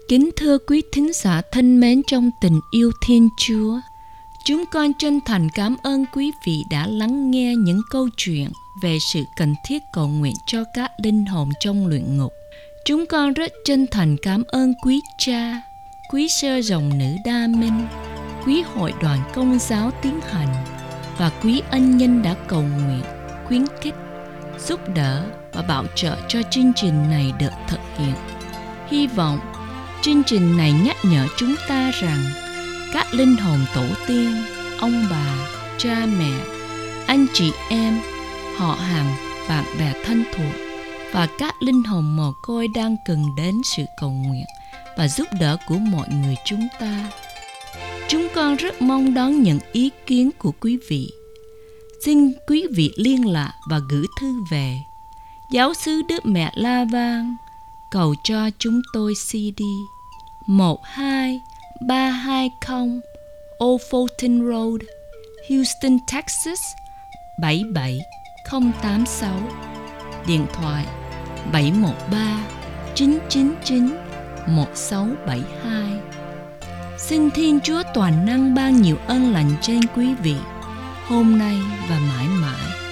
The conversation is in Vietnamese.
Kính thưa quý thính giả thân mến trong tình yêu Thiên Chúa, chúng con chân thành cảm ơn quý vị đã lắng nghe những câu chuyện về sự cần thiết cầu nguyện cho các linh hồn trong luyện ngục. Chúng con rất chân thành cảm ơn quý cha, quý sơ dòng nữ Đa Minh, quý hội đoàn Công giáo Tiến Hành và quý ân nhân đã cầu nguyện, khuyến khích, giúp đỡ và bảo trợ cho chương trình này được thực hiện. Hy vọng chương trình này nhắc nhở chúng ta rằng các linh hồn tổ tiên, ông bà, cha mẹ, anh chị em, họ hàng, bạn bè thân thuộc và các linh hồn mồ côi đang cần đến sự cầu nguyện và giúp đỡ của mọi người chúng ta. Chúng con rất mong đón những ý kiến của quý vị. Xin quý vị liên lạc và gửi thư về Giáo xứ Đức Mẹ La Vang, cầu cho chúng tôi CD 12320 Old Fulton Road, Houston, Texas 77086. Điện thoại 713-999-1672. Xin Thiên Chúa toàn năng ban nhiều ân lành trên quý vị hôm nay và mãi mãi.